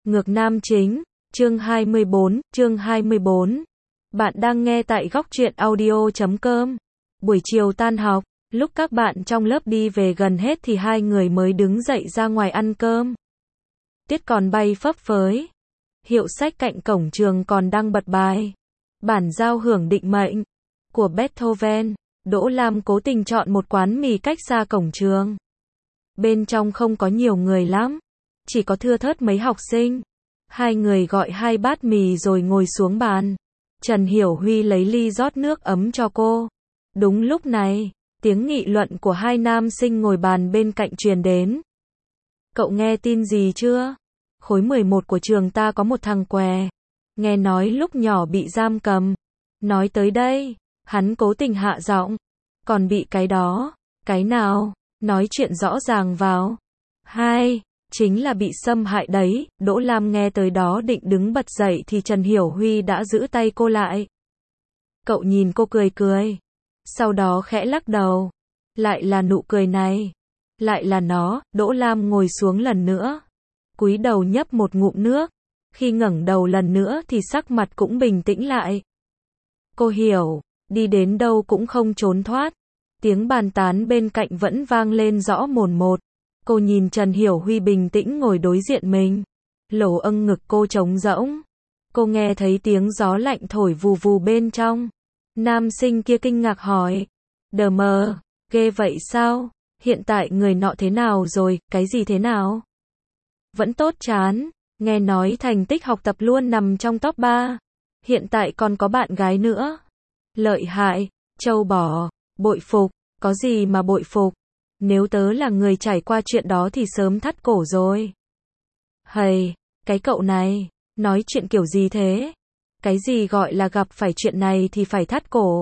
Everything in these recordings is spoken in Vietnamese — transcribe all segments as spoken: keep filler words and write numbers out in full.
Ngược nam chính, chương hai mươi bốn, chương hai mươi bốn. Bạn đang nghe tại góc truyện audio chấm com. Buổi chiều tan học, lúc các bạn trong lớp đi về gần hết thì hai người mới đứng dậy ra ngoài ăn cơm. Tiết còn bay phấp phới. Hiệu sách cạnh cổng trường còn đang bật bài Bản giao hưởng định mệnh của Beethoven. Đỗ Lam cố tình chọn một quán mì cách xa cổng trường. Bên trong không có nhiều người lắm, chỉ có thưa thớt mấy học sinh. Hai người gọi hai bát mì rồi ngồi xuống bàn. Trần Hiểu Huy lấy ly rót nước ấm cho cô. Đúng lúc này, tiếng nghị luận của hai nam sinh ngồi bàn bên cạnh truyền đến. Cậu nghe tin gì chưa? Khối mười một của trường ta có một thằng què. Nghe nói lúc nhỏ bị giam cầm. Nói tới đây, hắn cố tình hạ giọng. Còn bị cái đó, cái nào? Nói chuyện rõ ràng vào. Hai, chính là bị xâm hại đấy. Đỗ Lam nghe tới đó định đứng bật dậy thì Trần Hiểu Huy đã giữ tay cô lại. Cậu nhìn cô cười cười. Sau đó khẽ lắc đầu. Lại là nụ cười này. Lại là nó. Đỗ Lam ngồi xuống lần nữa. Cúi đầu nhấp một ngụm nước. Khi ngẩng đầu lần nữa thì sắc mặt cũng bình tĩnh lại. Cô hiểu, đi đến đâu cũng không trốn thoát. Tiếng bàn tán bên cạnh vẫn vang lên rõ mồn một. Cô nhìn Trần Hiểu Huy bình tĩnh ngồi đối diện mình. Lỗ âng ngực cô trống rỗng. Cô nghe thấy tiếng gió lạnh thổi vù vù bên trong. Nam sinh kia kinh ngạc hỏi. Đờ mờ, ghê vậy sao? Hiện tại người nọ thế nào rồi, cái gì thế nào? Vẫn tốt chán, nghe nói thành tích học tập luôn nằm trong top ba. Hiện tại còn có bạn gái nữa. Lợi hại, trâu bò, bội phục, có gì mà bội phục. Nếu tớ là người trải qua chuyện đó thì sớm thắt cổ rồi. Hầy, cái cậu này, nói chuyện kiểu gì thế? Cái gì gọi là gặp phải chuyện này thì phải thắt cổ?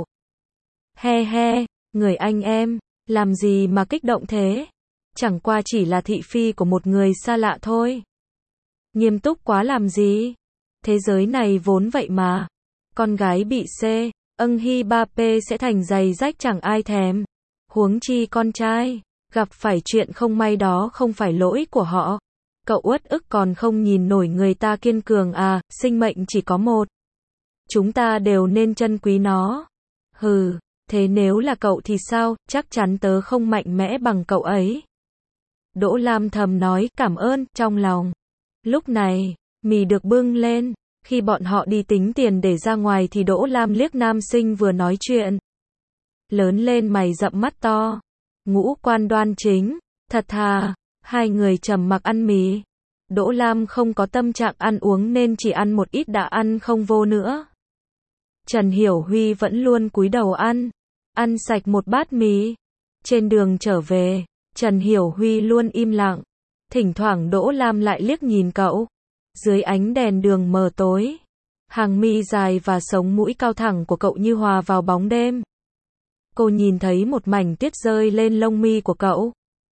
He he, người anh em, làm gì mà kích động thế? Chẳng qua chỉ là thị phi của một người xa lạ thôi. Nghiêm túc quá làm gì? Thế giới này vốn vậy mà. Con gái bị C, âng hi ba p sẽ thành giày rách chẳng ai thèm. Huống chi con trai, gặp phải chuyện không may đó không phải lỗi của họ. Cậu uất ức còn không nhìn nổi người ta kiên cường à, sinh mệnh chỉ có một. Chúng ta đều nên trân quý nó. Hừ, thế nếu là cậu thì sao, chắc chắn tớ không mạnh mẽ bằng cậu ấy. Đỗ Lam thầm nói cảm ơn trong lòng. Lúc này, mì được bưng lên. Khi bọn họ đi tính tiền để ra ngoài thì Đỗ Lam liếc nam sinh vừa nói chuyện. Lớn lên mày rậm mắt to. Ngũ quan đoan chính, thật thà. Hai người trầm mặc ăn mì. Đỗ Lam không có tâm trạng ăn uống nên chỉ ăn một ít đã ăn không vô nữa. Trần Hiểu Huy vẫn luôn cúi đầu ăn. Ăn sạch một bát mì. Trên đường trở về, Trần Hiểu Huy luôn im lặng. Thỉnh thoảng Đỗ Lam lại liếc nhìn cậu. Dưới ánh đèn đường mờ tối, hàng mi dài và sống mũi cao thẳng của cậu như hòa vào bóng đêm. Cô nhìn thấy một mảnh tuyết rơi lên lông mi của cậu.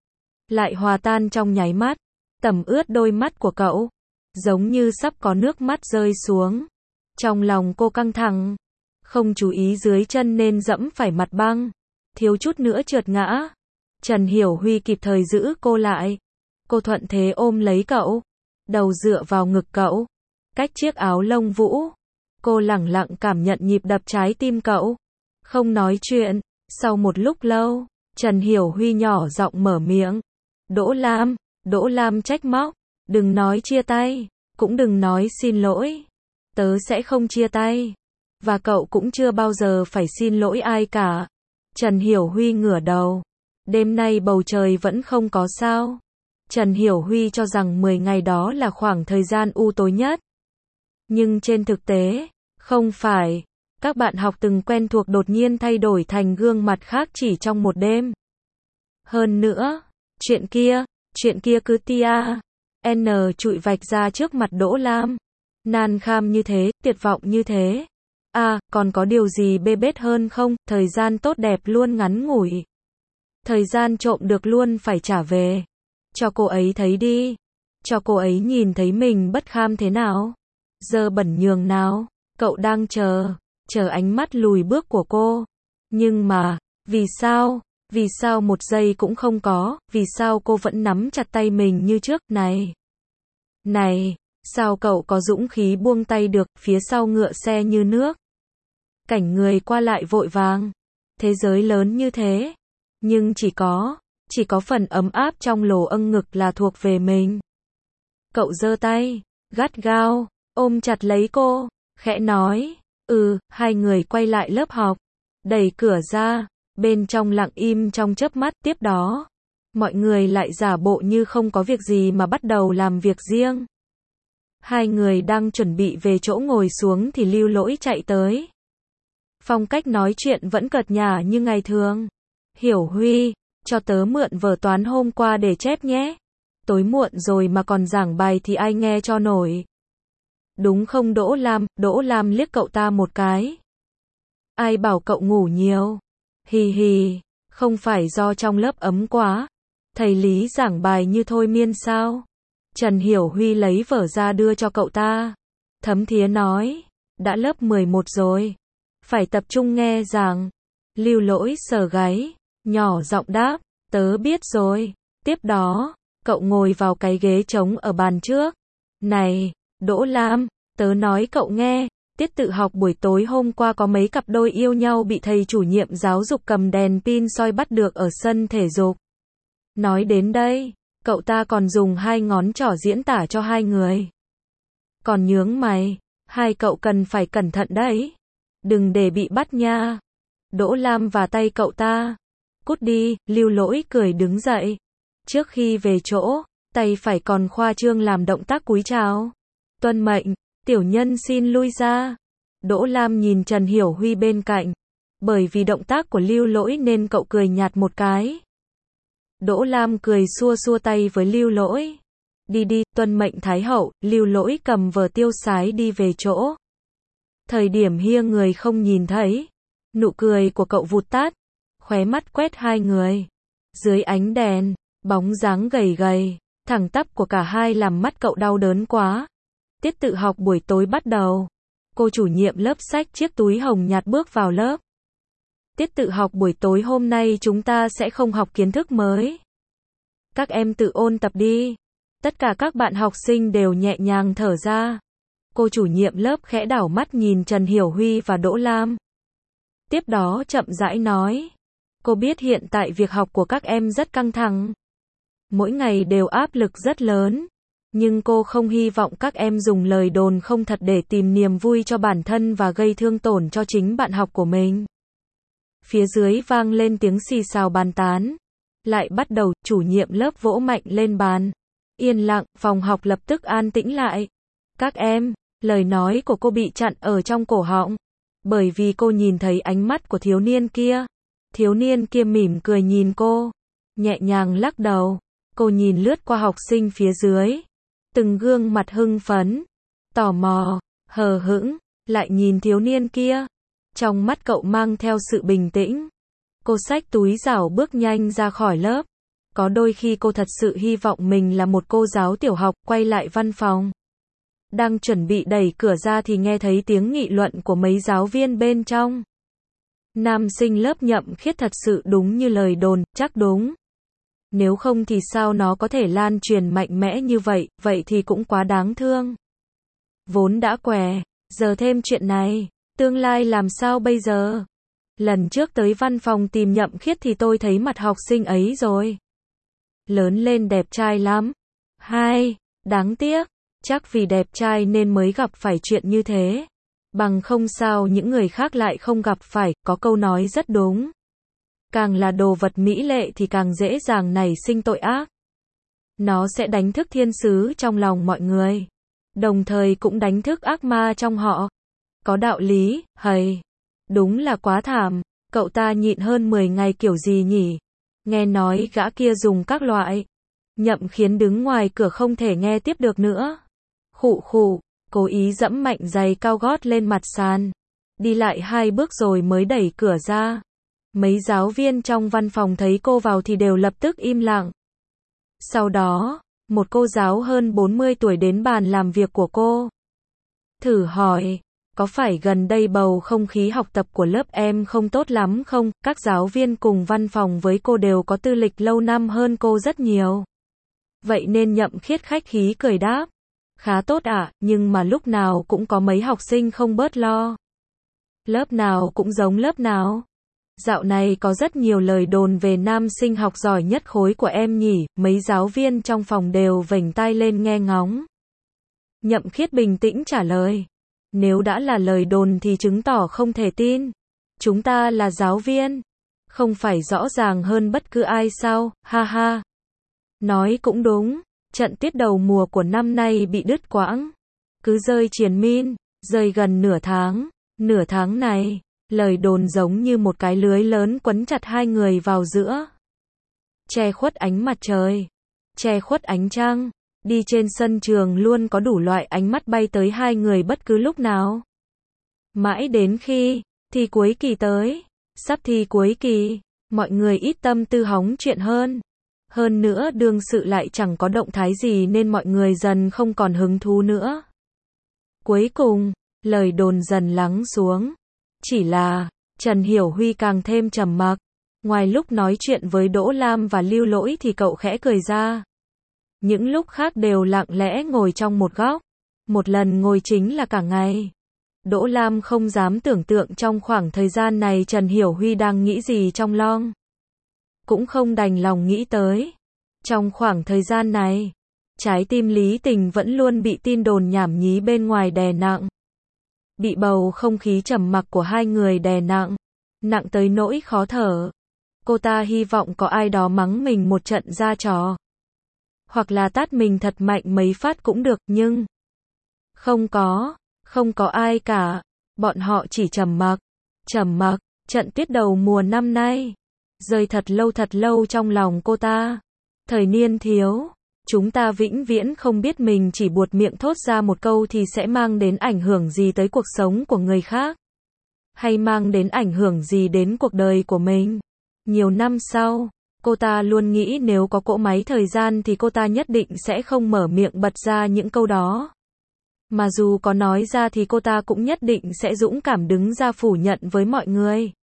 Lại hòa tan trong nháy mắt, tẩm ướt đôi mắt của cậu. Giống như sắp có nước mắt rơi xuống. Trong lòng cô căng thẳng. Không chú ý dưới chân nên dẫm phải mặt băng. Thiếu chút nữa trượt ngã. Trần Hiểu Huy kịp thời giữ cô lại. Cô thuận thế ôm lấy cậu. Đầu dựa vào ngực cậu. Cách chiếc áo lông vũ. Cô lẳng lặng cảm nhận nhịp đập trái tim cậu. Không nói chuyện. Sau một lúc lâu, Trần Hiểu Huy nhỏ giọng mở miệng. Đỗ Lam, Đỗ Lam trách móc. Đừng nói chia tay. Cũng đừng nói xin lỗi. Tớ sẽ không chia tay. Và cậu cũng chưa bao giờ phải xin lỗi ai cả. Trần Hiểu Huy ngửa đầu. Đêm nay bầu trời vẫn không có sao. Trần Hiểu Huy cho rằng mười ngày đó là khoảng thời gian u tối nhất. Nhưng trên thực tế, không phải. Các bạn học từng quen thuộc đột nhiên thay đổi thành gương mặt khác chỉ trong một đêm. Hơn nữa, chuyện kia, chuyện kia cứ tia, N trụi vạch ra trước mặt Đỗ Lam. Nan kham như thế, tuyệt vọng như thế. À, còn có điều gì bê bết hơn không? Thời gian tốt đẹp luôn ngắn ngủi. Thời gian trộm được luôn phải trả về. Cho cô ấy thấy đi. Cho cô ấy nhìn thấy mình bất kham thế nào. Dơ bẩn nhường nào. Cậu đang chờ. Chờ ánh mắt lùi bước của cô. Nhưng mà, vì sao? Vì sao một giây cũng không có? Vì sao cô vẫn nắm chặt tay mình như trước? Này! Này! Sao cậu có dũng khí buông tay được, phía sau ngựa xe như nước. Cảnh người qua lại vội vàng. Thế giới lớn như thế. Nhưng chỉ có, chỉ có phần ấm áp trong lỗ âng ngực là thuộc về mình. Cậu giơ tay, gắt gao, ôm chặt lấy cô, khẽ nói, ừ, hai người quay lại lớp học, đẩy cửa ra, bên trong lặng im trong chớp mắt, tiếp đó, mọi người lại giả bộ như không có việc gì mà bắt đầu làm việc riêng. Hai người đang chuẩn bị về chỗ ngồi xuống thì Lưu Lỗi chạy tới. Phong cách nói chuyện vẫn cợt nhả như ngày thường. Hiểu Huy, cho tớ mượn vở toán hôm qua để chép nhé. Tối muộn rồi mà còn giảng bài thì ai nghe cho nổi. Đúng không Đỗ Lam? Đỗ Lam liếc cậu ta một cái. Ai bảo cậu ngủ nhiều? Hì hì, không phải do trong lớp ấm quá. Thầy Lý giảng bài như thôi miên sao? Trần Hiểu Huy lấy vở ra đưa cho cậu ta. Thấm thía nói, đã lớp mười một rồi. Phải tập trung nghe giảng. Lưu Lỗi sờ gáy, nhỏ giọng đáp, tớ biết rồi. Tiếp đó, cậu ngồi vào cái ghế trống ở bàn trước. Này, Đỗ Lam, tớ nói cậu nghe, tiết tự học buổi tối hôm qua có mấy cặp đôi yêu nhau bị thầy chủ nhiệm giáo dục cầm đèn pin soi bắt được ở sân thể dục. Nói đến đây, cậu ta còn dùng hai ngón trỏ diễn tả cho hai người. Còn nhướng mày, hai cậu cần phải cẩn thận đấy. Đừng để bị bắt nha. Đỗ Lam và tay cậu ta. Cút đi, Lưu Lỗi cười đứng dậy. Trước khi về chỗ, tay phải còn khoa trương làm động tác cúi chào. Tuân mệnh, tiểu nhân xin lui ra. Đỗ Lam nhìn Trần Hiểu Huy bên cạnh. Bởi vì động tác của Lưu Lỗi nên cậu cười nhạt một cái. Đỗ Lam cười xua xua tay với Lưu Lỗi. Đi đi, tuân mệnh Thái Hậu. Lưu Lỗi cầm vở tiêu sái đi về chỗ. Thời điểm hiêng người không nhìn thấy. Nụ cười của cậu vụt tắt. Khóe mắt quét hai người. Dưới ánh đèn, bóng dáng gầy gầy, thẳng tắp của cả hai làm mắt cậu đau đớn quá. Tiết tự học buổi tối bắt đầu. Cô chủ nhiệm lớp xách chiếc túi hồng nhạt bước vào lớp. Tiết tự học buổi tối hôm nay chúng ta sẽ không học kiến thức mới. Các em tự ôn tập đi. Tất cả các bạn học sinh đều nhẹ nhàng thở ra. Cô chủ nhiệm lớp khẽ đảo mắt nhìn Trần Hiểu Huy và Đỗ Lam. Tiếp đó chậm rãi nói. Cô biết hiện tại việc học của các em rất căng thẳng. Mỗi ngày đều áp lực rất lớn. Nhưng cô không hy vọng các em dùng lời đồn không thật để tìm niềm vui cho bản thân và gây thương tổn cho chính bạn học của mình. Phía dưới vang lên tiếng xì xào bàn tán. Lại bắt đầu, chủ nhiệm lớp vỗ mạnh lên bàn. Yên lặng, phòng học lập tức an tĩnh lại. Các em, lời nói của cô bị chặn ở trong cổ họng. Bởi vì cô nhìn thấy ánh mắt của thiếu niên kia. Thiếu niên kia mỉm cười nhìn cô. Nhẹ nhàng lắc đầu. Cô nhìn lướt qua học sinh phía dưới. Từng gương mặt hưng phấn, tò mò, hờ hững, lại nhìn thiếu niên kia. Trong mắt cậu mang theo sự bình tĩnh. Cô xách túi rảo bước nhanh ra khỏi lớp. Có đôi khi cô thật sự hy vọng mình là một cô giáo tiểu học, quay lại văn phòng. Đang chuẩn bị đẩy cửa ra thì nghe thấy tiếng nghị luận của mấy giáo viên bên trong. Nam sinh lớp Nhậm Khiết thật sự đúng như lời đồn, chắc đúng. Nếu không thì sao nó có thể lan truyền mạnh mẽ như vậy, vậy thì cũng quá đáng thương. Vốn đã què, giờ thêm chuyện này, tương lai làm sao bây giờ? Lần trước tới văn phòng tìm Nhậm Khiết thì tôi thấy mặt học sinh ấy rồi. Lớn lên đẹp trai lắm. Hai, đáng tiếc, chắc vì đẹp trai nên mới gặp phải chuyện như thế. Bằng không sao những người khác lại không gặp phải, có câu nói rất đúng. Càng là đồ vật mỹ lệ thì càng dễ dàng nảy sinh tội ác. Nó sẽ đánh thức thiên sứ trong lòng mọi người. Đồng thời cũng đánh thức ác ma trong họ. Có đạo lý, hầy. Đúng là quá thảm. Cậu ta nhịn hơn mười ngày kiểu gì nhỉ? Nghe nói gã kia dùng các loại. Nhậm khiến đứng ngoài cửa không thể nghe tiếp được nữa. Khụ khụ, cố ý dẫm mạnh giày cao gót lên mặt sàn. Đi lại hai bước rồi mới đẩy cửa ra. Mấy giáo viên trong văn phòng thấy cô vào thì đều lập tức im lặng. Sau đó, một cô giáo hơn bốn mươi tuổi đến bàn làm việc của cô. Thử hỏi, có phải gần đây bầu không khí học tập của lớp em không tốt lắm không? Các giáo viên cùng văn phòng với cô đều có tư lịch lâu năm hơn cô rất nhiều. Vậy nên Nhậm Khiết khách khí cười đáp. Khá tốt ạ, nhưng mà lúc nào cũng có mấy học sinh không bớt lo. Lớp nào cũng giống lớp nào. Dạo này có rất nhiều lời đồn về nam sinh học giỏi nhất khối của em nhỉ, mấy giáo viên trong phòng đều vểnh tai lên nghe ngóng. Nhậm Khiết bình tĩnh trả lời. Nếu đã là lời đồn thì chứng tỏ không thể tin. Chúng ta là giáo viên. Không phải rõ ràng hơn bất cứ ai sao, ha ha. Nói cũng đúng, trận tiết đầu mùa của năm nay bị đứt quãng. Cứ rơi triền miên, rơi gần nửa tháng. Nửa tháng này, lời đồn giống như một cái lưới lớn quấn chặt hai người vào giữa. Che khuất ánh mặt trời, che khuất ánh trăng. Đi trên sân trường luôn có đủ loại ánh mắt bay tới hai người bất cứ lúc nào. Mãi đến khi thi cuối kỳ tới, sắp thi cuối kỳ, mọi người ít tâm tư hóng chuyện hơn. Hơn nữa đương sự lại chẳng có động thái gì nên mọi người dần không còn hứng thú nữa. Cuối cùng, lời đồn dần lắng xuống. Chỉ là, Trần Hiểu Huy càng thêm trầm mặc. Ngoài lúc nói chuyện với Đỗ Lam và Lưu Lỗi thì cậu khẽ cười ra. Những lúc khác đều lặng lẽ ngồi trong một góc. Một lần ngồi chính là cả ngày. Đỗ Lam không dám tưởng tượng trong khoảng thời gian này Trần Hiểu Huy đang nghĩ gì trong lòng. Cũng không đành lòng nghĩ tới. Trong khoảng thời gian này, trái tim Lý Tình vẫn luôn bị tin đồn nhảm nhí bên ngoài đè nặng. Bị bầu không khí trầm mặc của hai người đè nặng. Nặng tới nỗi khó thở. Cô ta hy vọng có ai đó mắng mình một trận ra trò. Hoặc là tát mình thật mạnh mấy phát cũng được, nhưng không có, không có ai cả. Bọn họ chỉ trầm mặc, trầm mặc. Trận tiết đầu mùa năm nay rơi thật lâu thật lâu trong lòng cô ta. Thời niên thiếu, chúng ta vĩnh viễn không biết mình chỉ buột miệng thốt ra một câu thì sẽ mang đến ảnh hưởng gì tới cuộc sống của người khác. Hay mang đến ảnh hưởng gì đến cuộc đời của mình. Nhiều năm sau, cô ta luôn nghĩ nếu có cỗ máy thời gian thì cô ta nhất định sẽ không mở miệng bật ra những câu đó. Mà dù có nói ra thì cô ta cũng nhất định sẽ dũng cảm đứng ra phủ nhận với mọi người.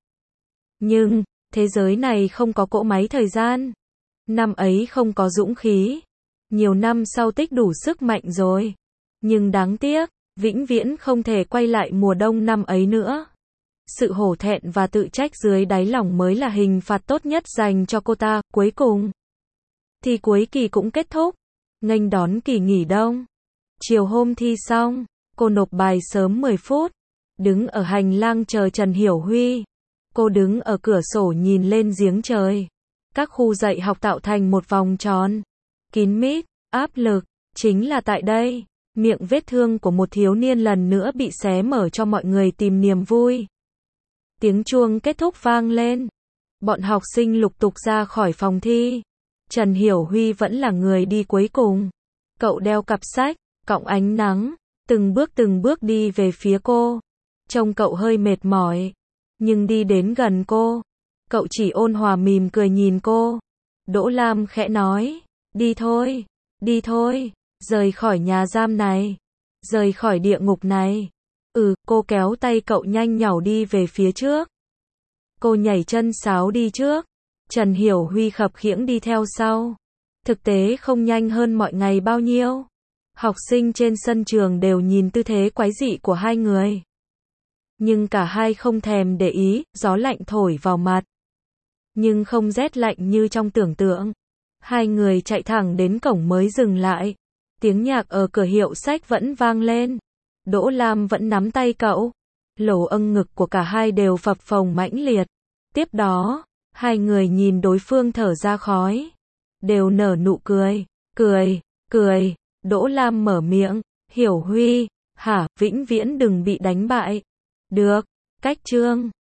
Nhưng, thế giới này không có cỗ máy thời gian. Năm ấy không có dũng khí. Nhiều năm sau tích đủ sức mạnh rồi. Nhưng đáng tiếc, vĩnh viễn không thể quay lại mùa đông năm ấy nữa. Sự hổ thẹn và tự trách dưới đáy lòng mới là hình phạt tốt nhất dành cho cô ta. Cuối cùng, thì cuối kỳ cũng kết thúc. Nghênh đón kỳ nghỉ đông. Chiều hôm thi xong, cô nộp bài sớm mười phút. Đứng ở hành lang chờ Trần Hiểu Huy. Cô đứng ở cửa sổ nhìn lên giếng trời. Các khu dạy học tạo thành một vòng tròn. Kín mít, áp lực. Chính là tại đây, miệng vết thương của một thiếu niên lần nữa bị xé mở cho mọi người tìm niềm vui. Tiếng chuông kết thúc vang lên. Bọn học sinh lục tục ra khỏi phòng thi. Trần Hiểu Huy vẫn là người đi cuối cùng. Cậu đeo cặp sách, cọng ánh nắng, từng bước từng bước đi về phía cô. Trông cậu hơi mệt mỏi. Nhưng đi đến gần cô, cậu chỉ ôn hòa mỉm cười nhìn cô. Đỗ Lam khẽ nói, đi thôi, đi thôi, rời khỏi nhà giam này, rời khỏi địa ngục này. Ừ, cô kéo tay cậu nhanh nhảu đi về phía trước. Cô nhảy chân sáo đi trước. Trần Hiểu Huy khập khiễng đi theo sau. Thực tế không nhanh hơn mọi ngày bao nhiêu. Học sinh trên sân trường đều nhìn tư thế quái dị của hai người. Nhưng cả hai không thèm để ý, gió lạnh thổi vào mặt. Nhưng không rét lạnh như trong tưởng tượng. Hai người chạy thẳng đến cổng mới dừng lại. Tiếng nhạc ở cửa hiệu sách vẫn vang lên. Đỗ Lam vẫn nắm tay cậu. Lỗ âng ngực của cả hai đều phập phồng mãnh liệt. Tiếp đó, hai người nhìn đối phương thở ra khói. Đều nở nụ cười. Cười, cười. Đỗ Lam mở miệng. Hiểu Huy, hả, vĩnh viễn đừng bị đánh bại. Được, cách chương.